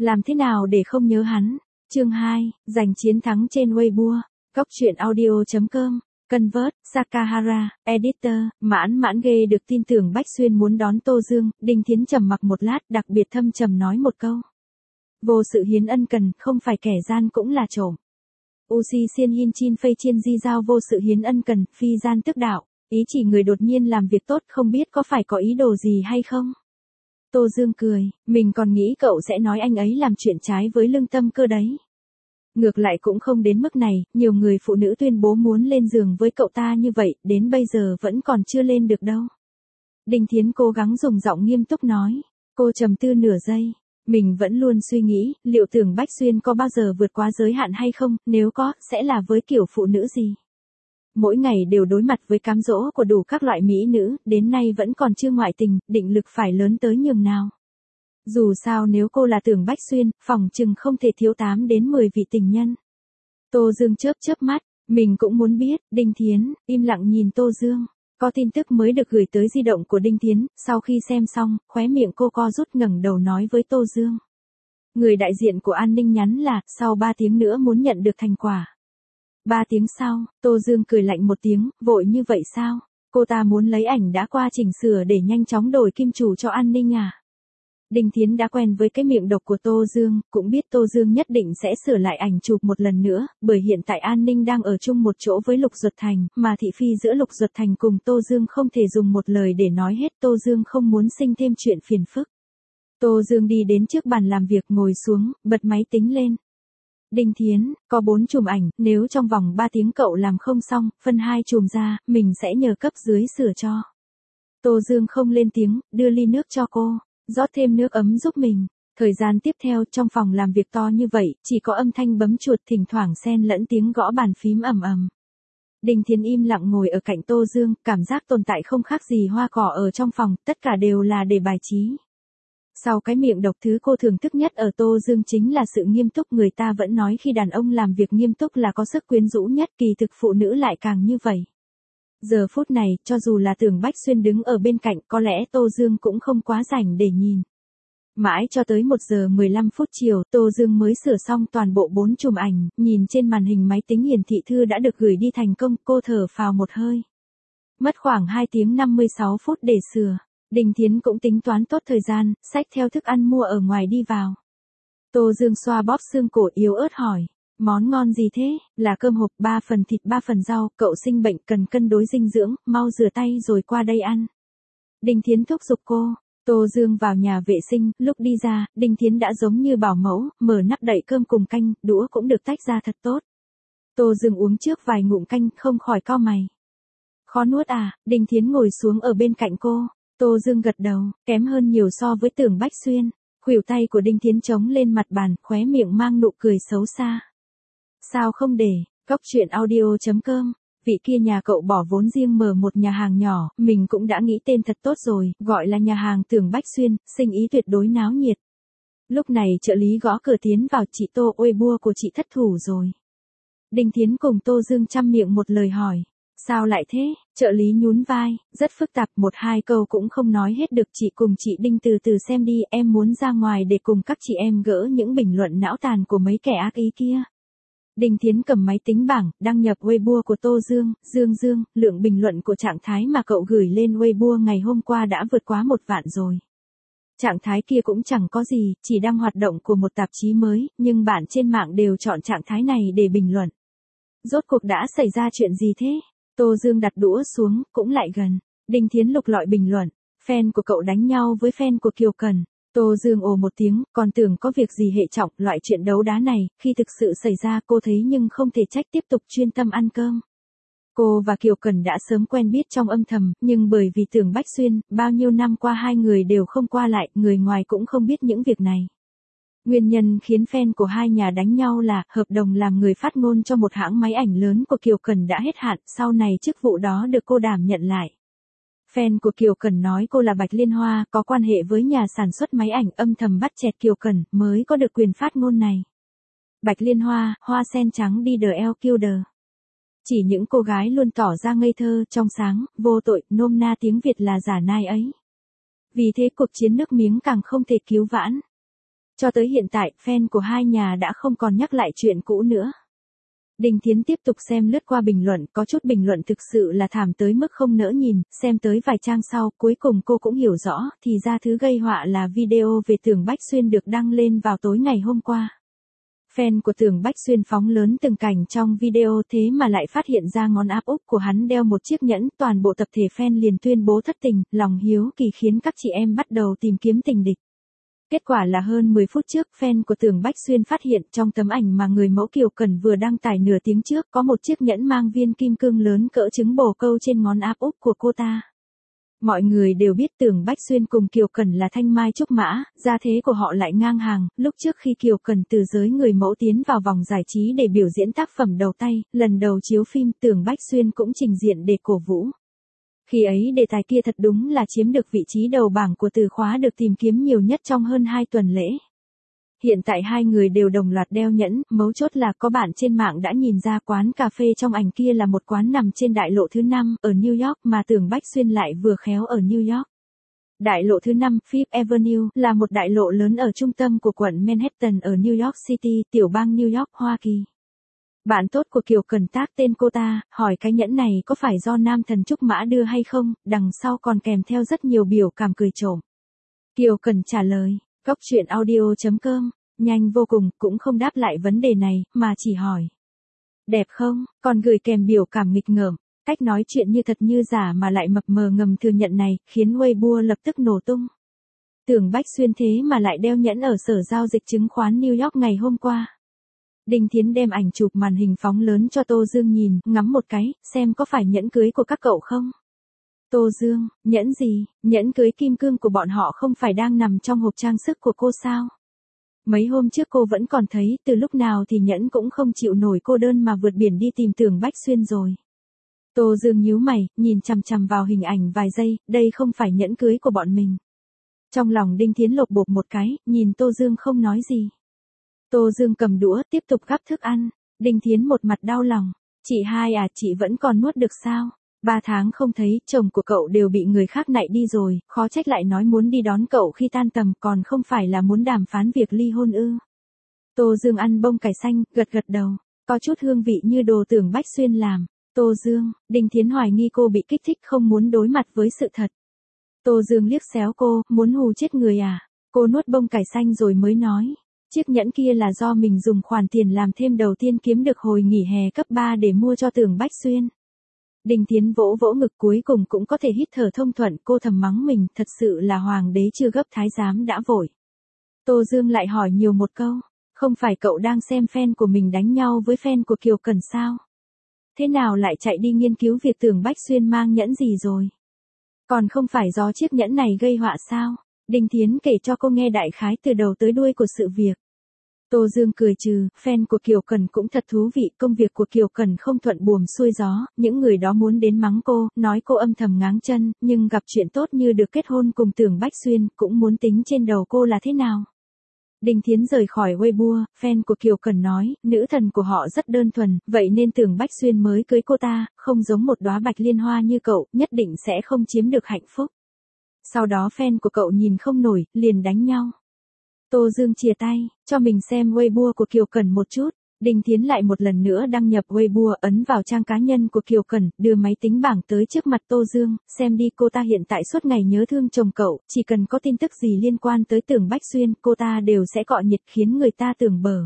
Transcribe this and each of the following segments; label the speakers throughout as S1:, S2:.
S1: Làm thế nào để không nhớ hắn? Chương 2, giành chiến thắng trên Weibo. Cóc truyện audio.com. Convert, Sakahara, Editor. Mãn ghê được tin tưởng Bách Xuyên muốn đón Tô Dương. Đinh Thiến trầm mặc một lát, đặc biệt thâm trầm nói một câu. Vô sự hiến ân cần, không phải kẻ gian cũng là trộm. Uzi xiên hin chin phây chiên di giao vô sự hiến ân cần, phi gian tức đạo. Ý chỉ người đột nhiên làm việc tốt, không biết có phải có ý đồ gì hay không? Tô Dương cười, mình còn nghĩ cậu sẽ nói anh ấy làm chuyện trái với lương tâm cơ đấy. Ngược lại cũng không đến mức này, nhiều người phụ nữ tuyên bố muốn lên giường với cậu ta như vậy, đến bây giờ vẫn còn chưa lên được đâu. Đinh Thiến cố gắng dùng giọng nghiêm túc nói. Cô trầm tư nửa giây. Mình vẫn luôn suy nghĩ, liệu Tưởng Bách Xuyên có bao giờ vượt quá giới hạn hay không, nếu có, sẽ là với kiểu phụ nữ gì? Mỗi ngày đều đối mặt với cám dỗ của đủ các loại mỹ nữ, đến nay vẫn còn chưa ngoại tình, định lực phải lớn tới nhường nào. Dù sao nếu cô là Tưởng Bách Xuyên, phỏng chừng không thể thiếu 8 đến 10 vị tình nhân. Tô Dương chớp mắt, mình cũng muốn biết. Đinh Thiến im lặng nhìn Tô Dương. Có tin tức mới được gửi tới di động của Đinh Thiến, sau khi xem xong, khóe miệng cô co rút ngẩng đầu nói với Tô Dương. Người đại diện của an ninh nhắn là, sau 3 tiếng nữa muốn nhận được thành quả. 3 tiếng sau, Tô Dương cười lạnh một tiếng, vội như vậy sao? Cô ta muốn lấy ảnh đã qua chỉnh sửa để nhanh chóng đổi kim chủ cho an ninh à? Đinh Thiến đã quen với cái miệng độc của Tô Dương, cũng biết Tô Dương nhất định sẽ sửa lại ảnh chụp một lần nữa, bởi hiện tại an ninh đang ở chung một chỗ với Lục Duật Thành, mà thị phi giữa Lục Duật Thành cùng Tô Dương không thể dùng một lời để nói hết. Tô Dương không muốn sinh thêm chuyện phiền phức. Tô Dương đi đến trước bàn làm việc ngồi xuống, bật máy tính lên. Đinh Thiến, có 4 chùm ảnh, nếu trong vòng 3 tiếng cậu làm không xong, phân 2 chùm ra, mình sẽ nhờ cấp dưới sửa cho. Tô Dương không lên tiếng, đưa ly nước cho cô, rót thêm nước ấm giúp mình. Thời gian tiếp theo trong phòng làm việc to như vậy, chỉ có âm thanh bấm chuột thỉnh thoảng xen lẫn tiếng gõ bàn phím ầm ầm. Đinh Thiến im lặng ngồi ở cạnh Tô Dương, cảm giác tồn tại không khác gì hoa cỏ ở trong phòng, tất cả đều là để bài trí. Sau cái miệng độc, thứ cô thưởng thức nhất ở Tô Dương chính là sự nghiêm túc. Người ta vẫn nói khi đàn ông làm việc nghiêm túc là có sức quyến rũ nhất, kỳ thực phụ nữ lại càng như vậy. Giờ phút này, cho dù là Tưởng Bách Xuyên đứng ở bên cạnh, có lẽ Tô Dương cũng không quá rảnh để nhìn. Mãi cho tới 1 giờ 15 phút chiều, Tô Dương mới sửa xong toàn bộ 4 chùm ảnh, nhìn trên màn hình máy tính hiển thị thư đã được gửi đi thành công, cô thở phào một hơi. Mất khoảng 2 tiếng 56 phút để sửa. Đinh Thiến cũng tính toán tốt thời gian, xách theo thức ăn mua ở ngoài đi vào. Tô Dương xoa bóp xương cổ yếu ớt hỏi, món ngon gì thế? Là cơm hộp 3 phần thịt 3 phần rau, cậu sinh bệnh cần cân đối dinh dưỡng, mau rửa tay rồi qua đây ăn. Đinh Thiến thúc giục cô. Tô Dương vào nhà vệ sinh, lúc đi ra, Đinh Thiến đã giống như bảo mẫu, mở nắp đậy cơm cùng canh, đũa cũng được tách ra thật tốt. Tô Dương uống trước vài ngụm canh, không khỏi cau mày. Khó nuốt à? Đinh Thiến ngồi xuống ở bên cạnh cô. Tô Dương gật đầu, kém hơn nhiều so với Tưởng Bách Xuyên. Khuỷu tay của Đinh Thiến chống lên mặt bàn, khóe miệng mang nụ cười xấu xa. Sao không để, cóc truyện audio.com, vị kia nhà cậu bỏ vốn riêng mở một nhà hàng nhỏ, mình cũng đã nghĩ tên thật tốt rồi, gọi là nhà hàng Tưởng Bách Xuyên, sinh ý tuyệt đối náo nhiệt. Lúc này trợ lý gõ cửa tiến vào, chị Tô, Weibo của chị thất thủ rồi. Đinh Thiến cùng Tô Dương chăm miệng một lời hỏi. Sao lại thế? Trợ lý nhún vai, rất phức tạp, 1-2 câu cũng không nói hết được. Chị cùng chị Đinh từ từ xem đi, em muốn ra ngoài để cùng các chị em gỡ những bình luận não tàn của mấy kẻ ác ý kia. Đinh Thiến cầm máy tính bảng, đăng nhập Weibo của Tô Dương. Dương, lượng bình luận của trạng thái mà cậu gửi lên Weibo ngày hôm qua đã vượt quá 1 vạn rồi. Trạng thái kia cũng chẳng có gì, chỉ đăng hoạt động của một tạp chí mới, nhưng bạn trên mạng đều chọn trạng thái này để bình luận. Rốt cuộc đã xảy ra chuyện gì thế? Tô Dương đặt đũa xuống, cũng lại gần. Đinh Thiến lục lọi bình luận. Fan của cậu đánh nhau với fan của Kiều Cần. Tô Dương ồ một tiếng, còn tưởng có việc gì hệ trọng. Loại chuyện đấu đá này, khi thực sự xảy ra cô thấy nhưng không thể trách, tiếp tục chuyên tâm ăn cơm. Cô và Kiều Cần đã sớm quen biết trong âm thầm, nhưng bởi vì Tưởng Bách Xuyên, bao nhiêu năm qua hai người đều không qua lại, người ngoài cũng không biết những việc này. Nguyên nhân khiến fan của hai nhà đánh nhau là hợp đồng làm người phát ngôn cho một hãng máy ảnh lớn của Kiều Cần đã hết hạn, sau này chức vụ đó được cô đảm nhận lại. Fan của Kiều Cần nói cô là Bạch Liên Hoa, có quan hệ với nhà sản xuất máy ảnh, âm thầm bắt chẹt Kiều Cần mới có được quyền phát ngôn này. Bạch Liên Hoa, hoa sen trắng đi the Killer. Chỉ những cô gái luôn tỏ ra ngây thơ, trong sáng, vô tội, nôm na tiếng Việt là giả nai ấy. Vì thế cuộc chiến nước miếng càng không thể cứu vãn. Cho tới hiện tại, fan của hai nhà đã không còn nhắc lại chuyện cũ nữa. Đinh Thiến tiếp tục xem lướt qua bình luận, có chút bình luận thực sự là thảm tới mức không nỡ nhìn, xem tới vài trang sau, cuối cùng cô cũng hiểu rõ, thì ra thứ gây họa là video về Tưởng Bách Xuyên được đăng lên vào tối ngày hôm qua. Fan của Tưởng Bách Xuyên phóng lớn từng cảnh trong video thế mà lại phát hiện ra ngón áp út của hắn đeo một chiếc nhẫn, toàn bộ tập thể fan liền tuyên bố thất tình, lòng hiếu kỳ khiến các chị em bắt đầu tìm kiếm tình địch. Kết quả là hơn 10 phút trước, fan của Tưởng Bách Xuyên phát hiện trong tấm ảnh mà người mẫu Kiều Cần vừa đăng tải nửa tiếng trước có một chiếc nhẫn mang viên kim cương lớn cỡ trứng bồ câu trên ngón áp út của cô ta. Mọi người đều biết Tưởng Bách Xuyên cùng Kiều Cần là thanh mai trúc mã, gia thế của họ lại ngang hàng, lúc trước khi Kiều Cần từ giới người mẫu tiến vào vòng giải trí để biểu diễn tác phẩm đầu tay, lần đầu chiếu phim Tưởng Bách Xuyên cũng trình diện để cổ vũ. Khi ấy đề tài kia thật đúng là chiếm được vị trí đầu bảng của từ khóa được tìm kiếm nhiều nhất trong hơn 2 tuần lễ. Hiện tại hai người đều đồng loạt đeo nhẫn, mấu chốt là có bạn trên mạng đã nhìn ra quán cà phê trong ảnh kia là một quán nằm trên đại lộ thứ 5 ở New York mà Tưởng Bách Xuyên lại vừa khéo ở New York. Đại lộ thứ 5, Fifth Avenue, là một đại lộ lớn ở trung tâm của quận Manhattan ở New York City, tiểu bang New York, Hoa Kỳ. Bạn tốt của Kiều Cần tác tên cô ta, hỏi cái nhẫn này có phải do nam thần trúc mã đưa hay không, đằng sau còn kèm theo rất nhiều biểu cảm cười trộm. Kiều Cần trả lời, Góc truyện audio.com, nhanh vô cùng, cũng không đáp lại vấn đề này, mà chỉ hỏi. Đẹp không, còn gửi kèm biểu cảm nghịch ngợm, cách nói chuyện như thật như giả mà lại mập mờ ngầm thừa nhận này, khiến Weibo lập tức nổ tung. Tưởng Bách Xuyên thế mà lại đeo nhẫn ở sở giao dịch chứng khoán New York ngày hôm qua. Đinh Thiến đem ảnh chụp màn hình phóng lớn cho Tô Dương nhìn, ngắm một cái, xem có phải nhẫn cưới của các cậu không? Tô Dương, nhẫn gì, nhẫn cưới kim cương của bọn họ không phải đang nằm trong hộp trang sức của cô sao? Mấy hôm trước cô vẫn còn thấy, từ lúc nào thì nhẫn cũng không chịu nổi cô đơn mà vượt biển đi tìm Tưởng Bách Xuyên rồi. Tô Dương nhíu mày, nhìn chằm chằm vào hình ảnh vài giây, đây không phải nhẫn cưới của bọn mình. Trong lòng Đinh Thiến lột bột một cái, nhìn Tô Dương không nói gì. Tô Dương cầm đũa, tiếp tục gắp thức ăn. Đinh Thiến một mặt đau lòng. Chị hai à, chị vẫn còn nuốt được sao? 3 tháng không thấy, chồng của cậu đều bị người khác nạy đi rồi, khó trách lại nói muốn đi đón cậu khi tan tầm, còn không phải là muốn đàm phán việc ly hôn ư. Tô Dương ăn bông cải xanh, gật gật đầu. Có chút hương vị như đồ Tưởng Bách Xuyên làm. Tô Dương, Đinh Thiến hoài nghi cô bị kích thích không muốn đối mặt với sự thật. Tô Dương liếc xéo cô, muốn hù chết người à? Cô nuốt bông cải xanh rồi mới nói. Chiếc nhẫn kia là do mình dùng khoản tiền làm thêm đầu tiên kiếm được hồi nghỉ hè cấp 3 để mua cho Tưởng Bách Xuyên. Đinh Thiến vỗ vỗ ngực cuối cùng cũng có thể hít thở thông thuận, cô thầm mắng mình, thật sự là hoàng đế chưa gấp thái giám đã vội. Tô Dương lại hỏi nhiều một câu, không phải cậu đang xem fan của mình đánh nhau với fan của Kiều Cần sao? Thế nào lại chạy đi nghiên cứu việc Tưởng Bách Xuyên mang nhẫn gì rồi? Còn không phải do chiếc nhẫn này gây họa sao? Đinh Thiến kể cho cô nghe đại khái từ đầu tới đuôi của sự việc. Tô Dương cười trừ, fan của Kiều Cần cũng thật thú vị, công việc của Kiều Cần không thuận buồm xuôi gió, những người đó muốn đến mắng cô, nói cô âm thầm ngáng chân, nhưng gặp chuyện tốt như được kết hôn cùng Tưởng Bách Xuyên, cũng muốn tính trên đầu cô là thế nào. Đinh Thiến rời khỏi Weibo, fan của Kiều Cần nói, nữ thần của họ rất đơn thuần, vậy nên Tưởng Bách Xuyên mới cưới cô ta, không giống một đóa bạch liên hoa như cậu, nhất định sẽ không chiếm được hạnh phúc. Sau đó fan của cậu nhìn không nổi, liền đánh nhau. Tô Dương chìa tay, cho mình xem Weibo của Kiều Cần một chút. Đinh Thiến lại một lần nữa đăng nhập Weibo, ấn vào trang cá nhân của Kiều Cần, đưa máy tính bảng tới trước mặt Tô Dương, xem đi, cô ta hiện tại suốt ngày nhớ thương chồng cậu, chỉ cần có tin tức gì liên quan tới Tưởng Bách Xuyên, cô ta đều sẽ cọ nhiệt khiến người ta tưởng bờ.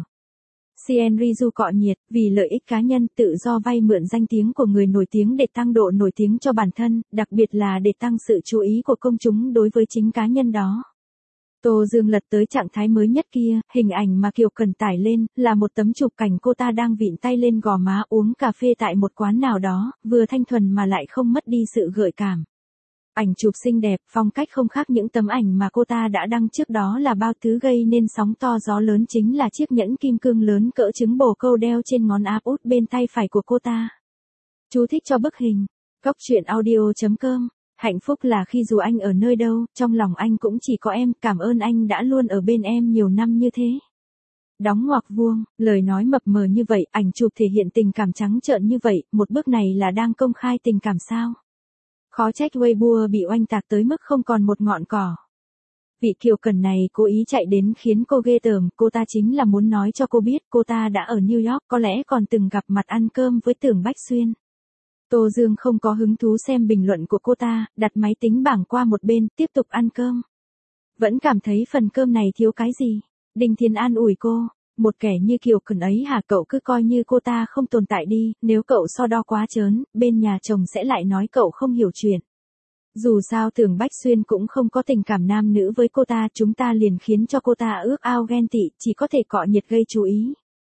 S1: CN Rizu cọ nhiệt, vì lợi ích cá nhân, tự do vay mượn danh tiếng của người nổi tiếng để tăng độ nổi tiếng cho bản thân, đặc biệt là để tăng sự chú ý của công chúng đối với chính cá nhân đó. Tô Dương lật tới trạng thái mới nhất kia, hình ảnh mà Kiều Cần tải lên, là một tấm chụp cảnh cô ta đang vịn tay lên gò má uống cà phê tại một quán nào đó, vừa thanh thuần mà lại không mất đi sự gợi cảm. Ảnh chụp xinh đẹp, phong cách không khác những tấm ảnh mà cô ta đã đăng trước đó là bao thứ gây nên sóng to gió lớn chính là chiếc nhẫn kim cương lớn cỡ trứng bồ câu đeo trên ngón áp út bên tay phải của cô ta. Chú thích cho bức hình. Góc truyện audio.com. Hạnh phúc là khi dù anh ở nơi đâu, trong lòng anh cũng chỉ có em, cảm ơn anh đã luôn ở bên em nhiều năm như thế. Đóng ngoặc vuông, lời nói mập mờ như vậy, ảnh chụp thể hiện tình cảm trắng trợn như vậy, một bước này là đang công khai tình cảm sao? Khó trách Weibo bị oanh tạc tới mức không còn một ngọn cỏ. Vị Kiều Cần này cố ý chạy đến khiến cô ghê tởm, cô ta chính là muốn nói cho cô biết cô ta đã ở New York, có lẽ còn từng gặp mặt ăn cơm với Tưởng Bách Xuyên. Tô Dương không có hứng thú xem bình luận của cô ta, đặt máy tính bảng qua một bên, tiếp tục ăn cơm. Vẫn cảm thấy phần cơm này thiếu cái gì. Đinh Thiên an ủi cô, một kẻ như Kiều Cần ấy hả, cậu cứ coi như cô ta không tồn tại đi, nếu cậu so đo quá trớn, bên nhà chồng sẽ lại nói cậu không hiểu chuyện. Dù sao Tưởng Bách Xuyên cũng không có tình cảm nam nữ với cô ta, chúng ta liền khiến cho cô ta ước ao ghen tị, chỉ có thể cọ nhiệt gây chú ý.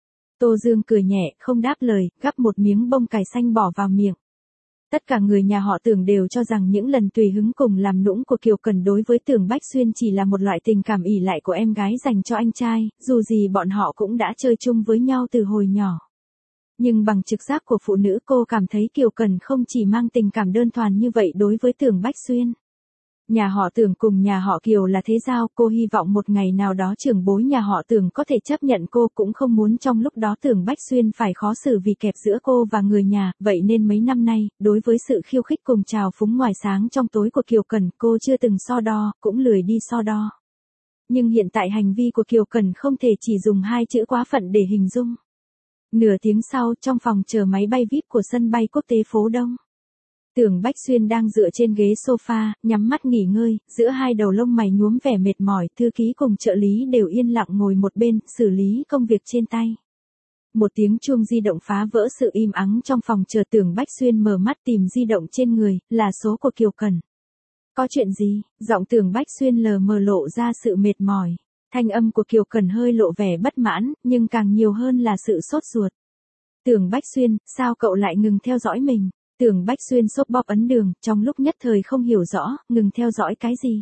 S1: Tô Dương cười nhẹ, không đáp lời, gắp một miếng bông cải xanh bỏ vào miệng. Tất cả người nhà họ Tưởng đều cho rằng những lần tùy hứng cùng làm nũng của Kiều Cần đối với Tưởng Bách Xuyên chỉ là một loại tình cảm ỷ lại của em gái dành cho anh trai, dù gì bọn họ cũng đã chơi chung với nhau từ hồi nhỏ. Nhưng bằng trực giác của phụ nữ, cô cảm thấy Kiều Cần không chỉ mang tình cảm đơn thuần như vậy đối với Tưởng Bách Xuyên. Nhà họ Tưởng cùng nhà họ Kiều là thế giao, cô hy vọng một ngày nào đó trưởng bối nhà họ Tưởng có thể chấp nhận cô, cũng không muốn trong lúc đó Tưởng Bách Xuyên phải khó xử vì kẹp giữa cô và người nhà, vậy nên mấy năm nay, đối với sự khiêu khích cùng trào phúng ngoài sáng trong tối của Kiều Cần, cô chưa từng so đo, cũng lười đi so đo. Nhưng hiện tại hành vi của Kiều Cần không thể chỉ dùng hai chữ quá phận để hình dung. Nửa tiếng sau, trong phòng chờ máy bay VIP của sân bay quốc tế phố Đông. Tưởng Bách Xuyên đang dựa trên ghế sofa, nhắm mắt nghỉ ngơi, giữa hai đầu lông mày nhuốm vẻ mệt mỏi, thư ký cùng trợ lý đều yên lặng ngồi một bên, xử lý công việc trên tay. Một tiếng chuông di động phá vỡ sự im ắng trong phòng chờ. Tưởng Bách Xuyên mở mắt tìm di động trên người, là số của Kiều Cần. Có chuyện gì? Giọng Tưởng Bách Xuyên lờ mờ lộ ra sự mệt mỏi. Thanh âm của Kiều Cần hơi lộ vẻ bất mãn, nhưng càng nhiều hơn là sự sốt ruột. Tưởng Bách Xuyên, sao cậu lại ngừng theo dõi mình? Tưởng Bách Xuyên xốp bóp ấn đường, trong lúc nhất thời không hiểu rõ, ngừng theo dõi cái gì?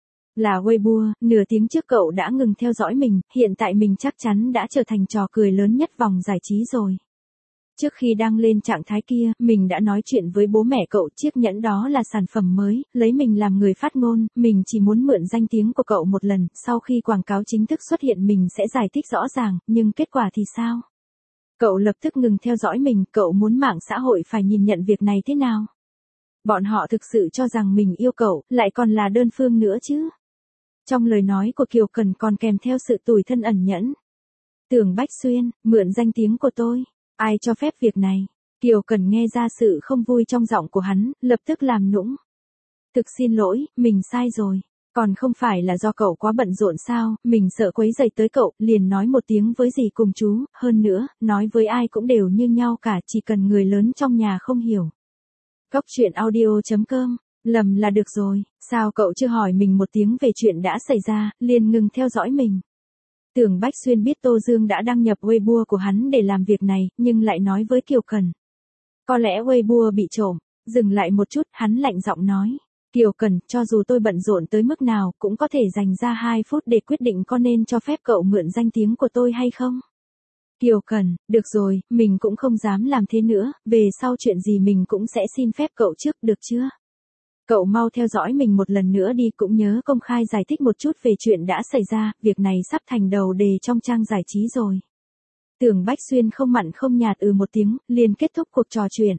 S1: Là Weibo, nửa tiếng trước cậu đã ngừng theo dõi mình, hiện tại mình chắc chắn đã trở thành trò cười lớn nhất vòng giải trí rồi. Trước khi đăng lên trạng thái kia, mình đã nói chuyện với bố mẹ cậu, chiếc nhẫn đó là sản phẩm mới, lấy mình làm người phát ngôn, mình chỉ muốn mượn danh tiếng của cậu một lần, sau khi quảng cáo chính thức xuất hiện mình sẽ giải thích rõ ràng, nhưng kết quả thì sao? Cậu lập tức ngừng theo dõi mình, cậu muốn mạng xã hội phải nhìn nhận việc này thế nào? Bọn họ thực sự cho rằng mình yêu cậu, lại còn là đơn phương nữa chứ? Trong lời nói của Kiều Cần còn kèm theo sự tủi thân ẩn nhẫn. Tưởng Bách Xuyên, mượn danh tiếng của tôi, ai cho phép việc này? Kiều Cần nghe ra sự không vui trong giọng của hắn, lập tức làm nũng. Thực xin lỗi, mình sai rồi. Còn không phải là do cậu quá bận rộn sao, mình sợ quấy rầy tới cậu, liền nói một tiếng với dì cùng chú, hơn nữa, nói với ai cũng đều như nhau cả, chỉ cần người lớn trong nhà không hiểu. Góc truyện audio.com, lầm là được rồi, sao cậu chưa hỏi mình một tiếng về chuyện đã xảy ra, liền ngừng theo dõi mình. Tưởng Bách Xuyên biết Tô Dương đã đăng nhập Weibo của hắn để làm việc này, nhưng lại nói với Kiều Cần. Có lẽ Weibo bị trộm, dừng lại một chút, hắn lạnh giọng nói. Kiều Cần, cho dù tôi bận rộn tới mức nào, cũng có thể dành ra 2 phút để quyết định có nên cho phép cậu mượn danh tiếng của tôi hay không? Kiều Cần, được rồi, mình cũng không dám làm thế nữa, về sau chuyện gì mình cũng sẽ xin phép cậu trước, được chưa? Cậu mau theo dõi mình một lần nữa đi, cũng nhớ công khai giải thích một chút về chuyện đã xảy ra, việc này sắp thành đầu đề trong trang giải trí rồi. Tưởng Bách Xuyên không mặn không nhạt một tiếng, liền kết thúc cuộc trò chuyện.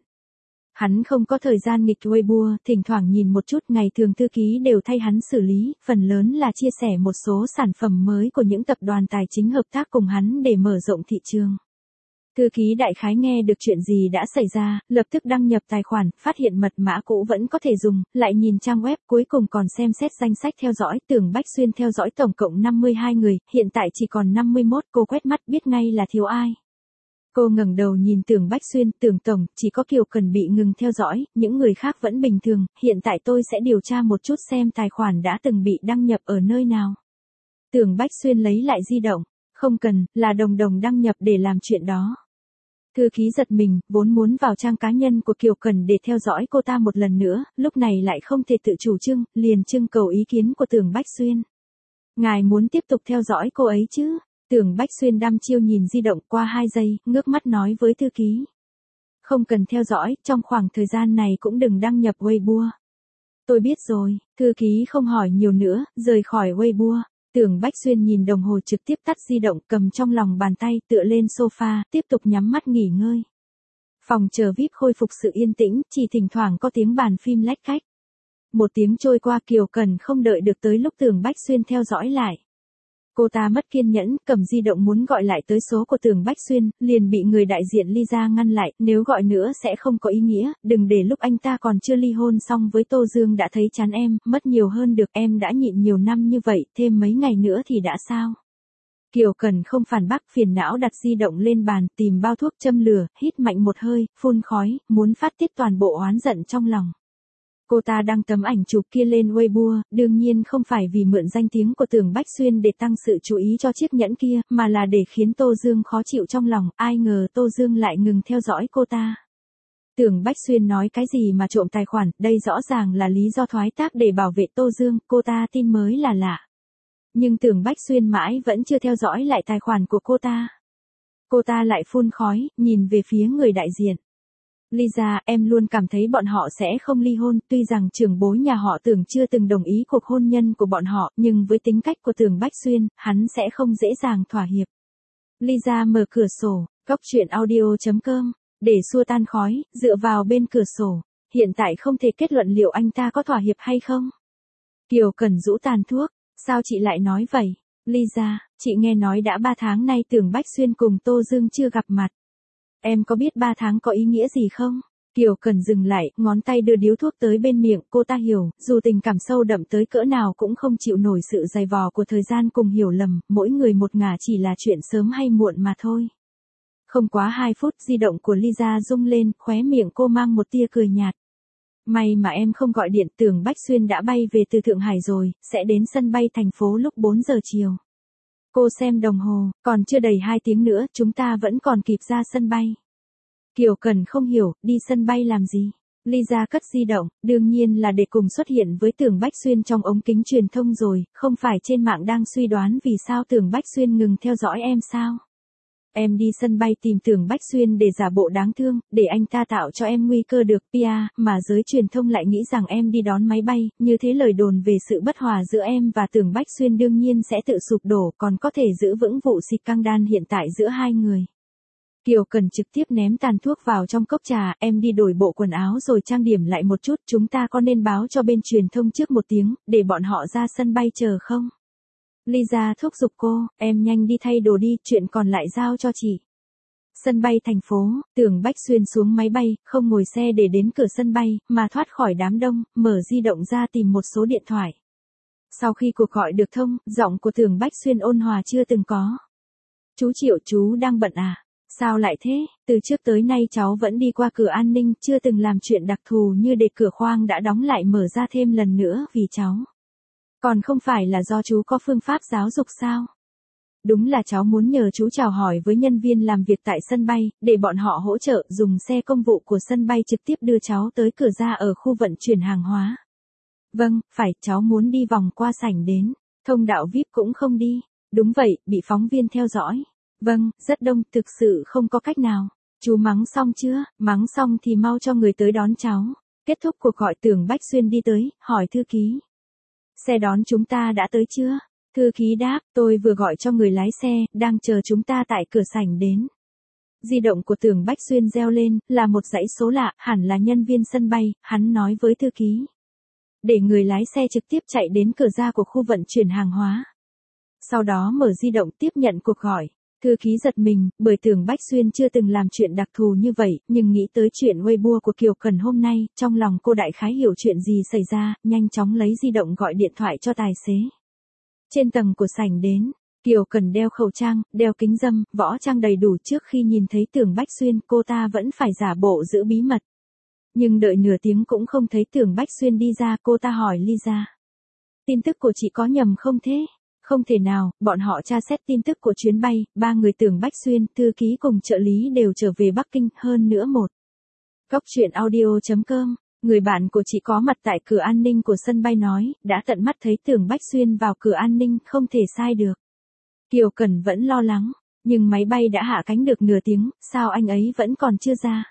S1: Hắn không có thời gian nghịch Weibo, thỉnh thoảng nhìn một chút, ngày thường thư ký đều thay hắn xử lý, phần lớn là chia sẻ một số sản phẩm mới của những tập đoàn tài chính hợp tác cùng hắn để mở rộng thị trường. Thư ký đại khái nghe được chuyện gì đã xảy ra, lập tức đăng nhập tài khoản, phát hiện mật mã cũ vẫn có thể dùng, lại nhìn trang web, cuối cùng còn xem xét danh sách theo dõi. Tưởng Bách Xuyên theo dõi tổng cộng 52 người, hiện tại chỉ còn 51, cô quét mắt biết ngay là thiếu ai. Cô ngẩng đầu nhìn Tưởng Bách Xuyên, Tưởng tổng, chỉ có Kiều Cần bị ngừng theo dõi, những người khác vẫn bình thường, hiện tại tôi sẽ điều tra một chút xem tài khoản đã từng bị đăng nhập ở nơi nào. Tưởng Bách Xuyên lấy lại di động, không cần, là Đồng Đồng đăng nhập để làm chuyện đó. Thư ký giật mình, vốn muốn vào trang cá nhân của Kiều Cần để theo dõi cô ta một lần nữa, lúc này lại không thể tự chủ trưng, liền trưng cầu ý kiến của Tưởng Bách Xuyên. Ngài muốn tiếp tục theo dõi cô ấy chứ? Tưởng Bách Xuyên đăm chiêu nhìn di động qua 2 giây, ngước mắt nói với thư ký. Không cần theo dõi, trong khoảng thời gian này cũng đừng đăng nhập Weibo. Tôi biết rồi, thư ký không hỏi nhiều nữa, rời khỏi Weibo. Tưởng Bách Xuyên nhìn đồng hồ trực tiếp tắt di động, cầm trong lòng bàn tay, tựa lên sofa, tiếp tục nhắm mắt nghỉ ngơi. Phòng chờ VIP khôi phục sự yên tĩnh, chỉ thỉnh thoảng có tiếng bàn phim lách cách. Một tiếng trôi qua Kiều Cần không đợi được tới lúc Tưởng Bách Xuyên theo dõi lại. Cô ta mất kiên nhẫn, cầm di động muốn gọi lại tới số của Tưởng Bách Xuyên, liền bị người đại diện Lisa ngăn lại, nếu gọi nữa sẽ không có ý nghĩa, đừng để lúc anh ta còn chưa ly hôn xong với Tô Dương đã thấy chán em, mất nhiều hơn được, em đã nhịn nhiều năm như vậy, thêm mấy ngày nữa thì đã sao? Kiều Cần không phản bác, phiền não đặt di động lên bàn, tìm bao thuốc châm lửa, hít mạnh một hơi, phun khói, muốn phát tiết toàn bộ oán giận trong lòng. Cô ta đăng tấm ảnh chụp kia lên Weibo, đương nhiên không phải vì mượn danh tiếng của Tưởng Bách Xuyên để tăng sự chú ý cho chiếc nhẫn kia, mà là để khiến Tô Dương khó chịu trong lòng, ai ngờ Tô Dương lại ngừng theo dõi cô ta. Tưởng Bách Xuyên nói cái gì mà trộm tài khoản, đây rõ ràng là lý do thoái thác để bảo vệ Tô Dương, cô ta tin mới là lạ. Nhưng Tưởng Bách Xuyên mãi vẫn chưa theo dõi lại tài khoản của cô ta. Cô ta lại phun khói, nhìn về phía người đại diện. Lisa, em luôn cảm thấy bọn họ sẽ không ly hôn, tuy rằng trưởng bối nhà họ Tưởng chưa từng đồng ý cuộc hôn nhân của bọn họ, nhưng với tính cách của Tưởng Bách Xuyên, hắn sẽ không dễ dàng thỏa hiệp. Lisa mở cửa sổ, góc truyện audio.com, để xua tan khói, dựa vào bên cửa sổ, hiện tại không thể kết luận liệu anh ta có thỏa hiệp hay không. Kiều Cần rũ tàn thuốc, sao chị lại nói vậy? Lisa, chị nghe nói đã 3 tháng nay Tưởng Bách Xuyên cùng Tô Dương chưa gặp mặt. Em có biết 3 tháng có ý nghĩa gì không? Kiều Cần dừng lại, ngón tay đưa điếu thuốc tới bên miệng, cô ta hiểu, dù tình cảm sâu đậm tới cỡ nào cũng không chịu nổi sự dày vò của thời gian cùng hiểu lầm, mỗi người một ngả chỉ là chuyện sớm hay muộn mà thôi. Không quá 2 phút, di động của Lisa rung lên, khóe miệng cô mang một tia cười nhạt. May mà em không gọi điện, Tưởng Bách Xuyên đã bay về từ Thượng Hải rồi, sẽ đến sân bay thành phố lúc 4 giờ chiều. Cô xem đồng hồ, còn chưa đầy 2 tiếng nữa, chúng ta vẫn còn kịp ra sân bay. Kiều Cần không hiểu, đi sân bay làm gì? Lisa cất di động, đương nhiên là để cùng xuất hiện với Tưởng Bách Xuyên trong ống kính truyền thông rồi, không phải trên mạng đang suy đoán vì sao Tưởng Bách Xuyên ngừng theo dõi em sao? Em đi sân bay tìm Tưởng Bách Xuyên để giả bộ đáng thương, để anh ta tạo cho em nguy cơ được PR, mà giới truyền thông lại nghĩ rằng em đi đón máy bay, như thế lời đồn về sự bất hòa giữa em và Tưởng Bách Xuyên đương nhiên sẽ tự sụp đổ, còn có thể giữ vững vụ xịt căng đan hiện tại giữa hai người. Kiều Cần trực tiếp ném tàn thuốc vào trong cốc trà, em đi đổi bộ quần áo rồi trang điểm lại một chút, chúng ta có nên báo cho bên truyền thông trước 1 tiếng, để bọn họ ra sân bay chờ không? Lisa thúc giục cô, em nhanh đi thay đồ đi, chuyện còn lại giao cho chị. Sân bay thành phố, Tưởng Bách Xuyên xuống máy bay, không ngồi xe để đến cửa sân bay, mà thoát khỏi đám đông, mở di động ra tìm một số điện thoại. Sau khi cuộc gọi được thông, giọng của Tưởng Bách Xuyên ôn hòa chưa từng có. Chú Triệu, chú đang bận à? Sao lại thế? Từ trước tới nay cháu vẫn đi qua cửa an ninh, chưa từng làm chuyện đặc thù như để cửa khoang đã đóng lại mở ra thêm lần nữa vì cháu. Còn không phải là do chú có phương pháp giáo dục sao? Đúng là cháu muốn nhờ chú chào hỏi với nhân viên làm việc tại sân bay, để bọn họ hỗ trợ dùng xe công vụ của sân bay trực tiếp đưa cháu tới cửa ra ở khu vận chuyển hàng hóa. Vâng, phải, cháu muốn đi vòng qua sảnh đến. Thông đạo VIP cũng không đi. Đúng vậy, bị phóng viên theo dõi. Vâng, rất đông, thực sự không có cách nào. Chú mắng xong chưa? Mắng xong thì mau cho người tới đón cháu. Kết thúc cuộc gọi, Tưởng Bách Xuyên đi tới, hỏi thư ký. Xe đón chúng ta đã tới chưa? Thư ký đáp, tôi vừa gọi cho người lái xe, đang chờ chúng ta tại cửa sảnh đến. Di động của Tưởng Bách Xuyên reo lên, là một dãy số lạ, hẳn là nhân viên sân bay, hắn nói với thư ký. Để người lái xe trực tiếp chạy đến cửa ra của khu vận chuyển hàng hóa. Sau đó mở di động tiếp nhận cuộc gọi. Thư ký giật mình, bởi Tưởng Bách Xuyên chưa từng làm chuyện đặc thù như vậy, nhưng nghĩ tới chuyện Weibo của Kiều Cần hôm nay, trong lòng cô đại khái hiểu chuyện gì xảy ra, nhanh chóng lấy di động gọi điện thoại cho tài xế. Trên tầng của sảnh đến, Kiều Cần đeo khẩu trang, đeo kính râm, võ trang đầy đủ, trước khi nhìn thấy Tưởng Bách Xuyên, cô ta vẫn phải giả bộ giữ bí mật. Nhưng đợi nửa tiếng cũng không thấy Tưởng Bách Xuyên đi ra, cô ta hỏi Lisa. Tin tức của chị có nhầm không thế? Không thể nào, bọn họ tra xét tin tức của chuyến bay, 3 người Tưởng Bách Xuyên, thư ký cùng trợ lý đều trở về Bắc Kinh, hơn nữa một. Góc truyện audio.com, người bạn của chị có mặt tại cửa an ninh của sân bay nói, đã tận mắt thấy Tưởng Bách Xuyên vào cửa an ninh, không thể sai được. Kiều Cần vẫn lo lắng, nhưng máy bay đã hạ cánh được nửa tiếng, sao anh ấy vẫn còn chưa ra?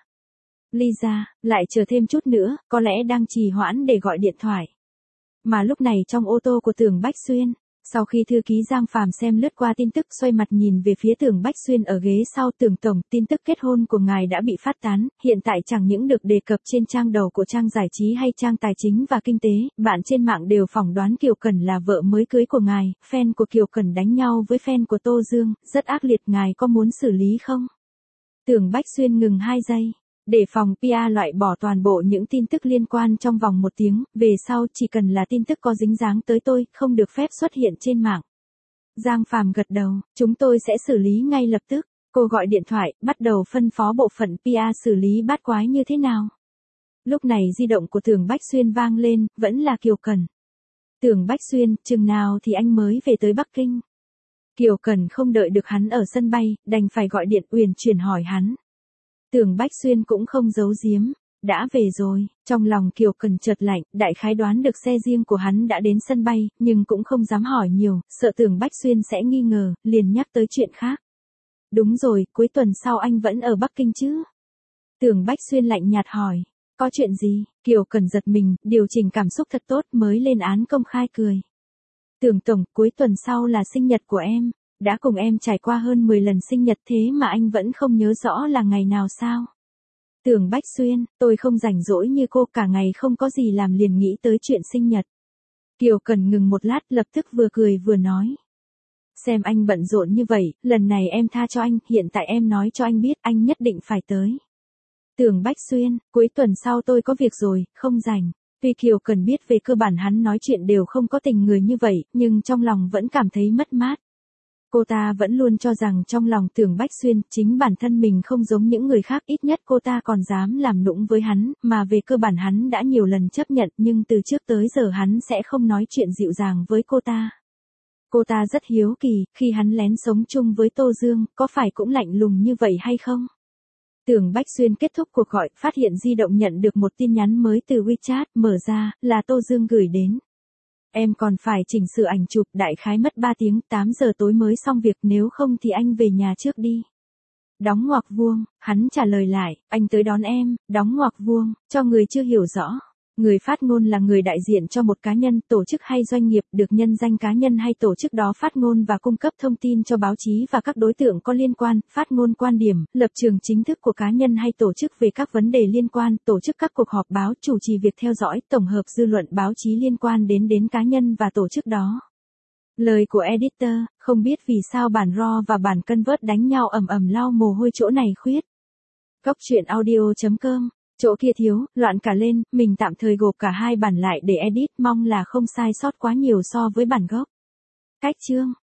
S1: Lisa, lại chờ thêm chút nữa, có lẽ đang trì hoãn để gọi điện thoại. Mà lúc này trong ô tô của Tưởng Bách Xuyên, Sau khi thư ký Giang Phàm xem lướt qua tin tức, xoay mặt nhìn về phía Tưởng Bách Xuyên ở ghế sau. Tưởng tổng, tin tức kết hôn của ngài đã bị phát tán, hiện tại chẳng những được đề cập trên trang đầu của trang giải trí hay trang tài chính và kinh tế, bạn trên mạng đều phỏng đoán Kiều Cần là vợ mới cưới của ngài, fan của Kiều Cần đánh nhau với fan của Tô Dương, rất ác liệt, ngài có muốn xử lý không? Tưởng Bách Xuyên ngừng 2 giây. Để phòng PR loại bỏ toàn bộ những tin tức liên quan trong vòng 1 tiếng, về sau chỉ cần là tin tức có dính dáng tới tôi, không được phép xuất hiện trên mạng. Giang Phàm gật đầu, chúng tôi sẽ xử lý ngay lập tức. Cô gọi điện thoại, bắt đầu phân phó bộ phận PR xử lý bát quái như thế nào. Lúc này di động của Tưởng Bách Xuyên vang lên, vẫn là Kiều Cần. Tưởng Bách Xuyên, chừng nào thì anh mới về tới Bắc Kinh? Kiều Cần không đợi được hắn ở sân bay, đành phải gọi điện uyển chuyển hỏi hắn. Tưởng Bách Xuyên cũng không giấu giếm, đã về rồi. Trong lòng Kiều Cần chợt lạnh, đại khái đoán được xe riêng của hắn đã đến sân bay, nhưng cũng không dám hỏi nhiều, sợ Tưởng Bách Xuyên sẽ nghi ngờ, liền nhắc tới chuyện khác. Đúng rồi, cuối tuần sau anh vẫn ở Bắc Kinh chứ? Tưởng Bách Xuyên lạnh nhạt hỏi. Có chuyện gì? Kiều Cần giật mình, điều chỉnh cảm xúc thật tốt mới lên án công khai cười. Tưởng tổng, cuối tuần sau là sinh nhật của em. Đã cùng em trải qua hơn 10 lần sinh nhật thế mà anh vẫn không nhớ rõ là ngày nào sao? Tưởng Bách Xuyên, tôi không rảnh rỗi như cô, cả ngày không có gì làm liền nghĩ tới chuyện sinh nhật. Kiều Cần ngừng một lát, lập tức vừa cười vừa nói. Xem anh bận rộn như vậy, lần này em tha cho anh, hiện tại em nói cho anh biết, anh nhất định phải tới. Tưởng Bách Xuyên, cuối tuần sau tôi có việc rồi, không rảnh. Tuy Kiều Cần biết về cơ bản hắn nói chuyện đều không có tình người như vậy, nhưng trong lòng vẫn cảm thấy mất mát. Cô ta vẫn luôn cho rằng trong lòng Tưởng Bách Xuyên, chính bản thân mình không giống những người khác, ít nhất cô ta còn dám làm nũng với hắn, mà về cơ bản hắn đã nhiều lần chấp nhận, nhưng từ trước tới giờ hắn sẽ không nói chuyện dịu dàng với cô ta. Cô ta rất hiếu kỳ, khi hắn lén sống chung với Tô Dương, có phải cũng lạnh lùng như vậy hay không? Tưởng Bách Xuyên kết thúc cuộc gọi, phát hiện di động nhận được một tin nhắn mới từ WeChat, mở ra, là Tô Dương gửi đến. Em còn phải chỉnh sửa ảnh chụp, đại khái mất 3 tiếng, 8 giờ tối mới xong việc, nếu không thì anh về nhà trước đi. Đóng ngoặc vuông, hắn trả lời lại, anh tới đón em, đóng ngoặc vuông, cho người chưa hiểu rõ. Người phát ngôn là người đại diện cho một cá nhân, tổ chức hay doanh nghiệp, được nhân danh cá nhân hay tổ chức đó phát ngôn và cung cấp thông tin cho báo chí và các đối tượng có liên quan, phát ngôn quan điểm, lập trường chính thức của cá nhân hay tổ chức về các vấn đề liên quan, tổ chức các cuộc họp báo, chủ trì việc theo dõi, tổng hợp dư luận báo chí liên quan đến cá nhân và tổ chức đó. Lời của editor, không biết vì sao bản RAW và bản Convert đánh nhau ầm ầm lau mồ hôi chỗ này khuyết. Góc truyện audio.com. Chỗ kia thiếu, loạn cả lên, mình tạm thời gộp cả hai bản lại để edit, mong là không sai sót quá nhiều so với bản gốc. Cách chương.